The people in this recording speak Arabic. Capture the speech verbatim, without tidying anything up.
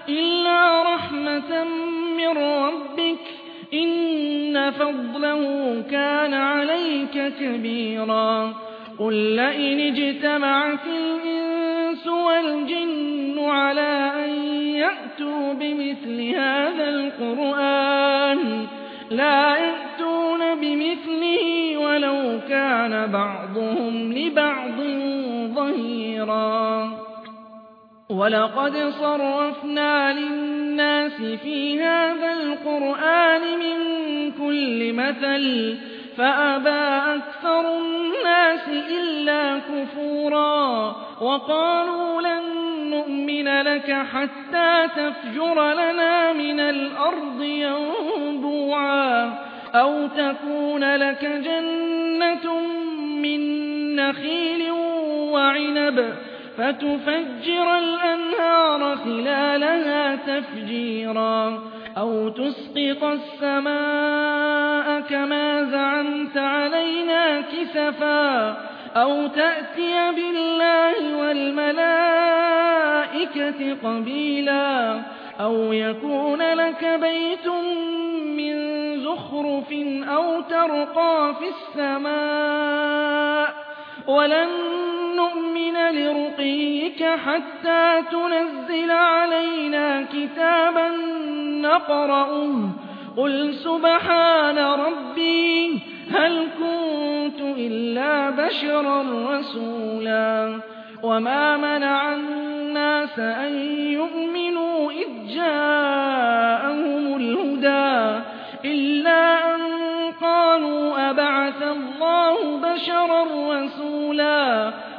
إِلَّا رَحْمَةً مِّن رَّبِّكَ ۚ إِنَّ فَضْلَهُ كَانَ عَلَيْكَ كَبِيرًا قُل لَّئِنِ اجْتَمَعَتِ الْإِنسُ وَالْجِنُّ عَلَىٰ أَن يَأْتُوا بِمِثْلِ هَٰذَا الْقُرْآنِ لَا يَأْتُونَ بِمِثْلِهِ وَلَوْ كَانَ بَعْضُهُمْ لِبَعْضٍ ظَهِيرًا وَلَقَدْ صَرَّفْنَا لِلنَّاسِ فِي هَٰذَا الْقُرْآنِ مِن كُلِّ مَثَلٍ فَأَبَىٰ أَكْثَرُ النَّاسِ إِلَّا كُفُورًا وَقَالُوا لَن نُّؤْمِنَ لَكَ حَتَّىٰ تَفْجُرَ لَنَا مِنَ الْأَرْضِ يَنبُوعًا أَوْ تَكُونَ لَكَ جَنَّةٌ مِّن نَّخِيلٍ وَعِنَبٍ فَتُفَجِّرَ الْأَنْهَارَ خِلَالَهَا تَفْجِيرًا أَوْ تُسْقِطَ السَّمَاءَ كَمَا زَعَمْتَ عَلَيْنَا كِسَفًا أَوْ تَأْتِيَ بِاللَّهِ وَالْمَلَائِكَةِ قَبِيلًا أَوْ يَكُونَ لَكَ بَيْتٌ مِّن زُخْرُفٍ أَوْ تَرْقَىٰ فِي السَّمَاءِ وَلَن نُّؤْمِنَ لِرُقِيِّكَ حَتَّىٰ تُنَزِّلَ عَلَيْنَا كِتَابًا نَّقْرَؤُهُ ۗ قُلْ سُبْحَانَ رَبِّي هَلْ كُنتُ إِلَّا بَشَرًا رَّسُولًا وَمَا مَنَعَ النَّاسَ أَن يُؤْمِنُوا إِذ جَاءَهُمُ الْهُدَىٰ إِلَّا أَن قَالُوا أَبَعَثَ اللَّهُ بَشَرًا رَّسُولًا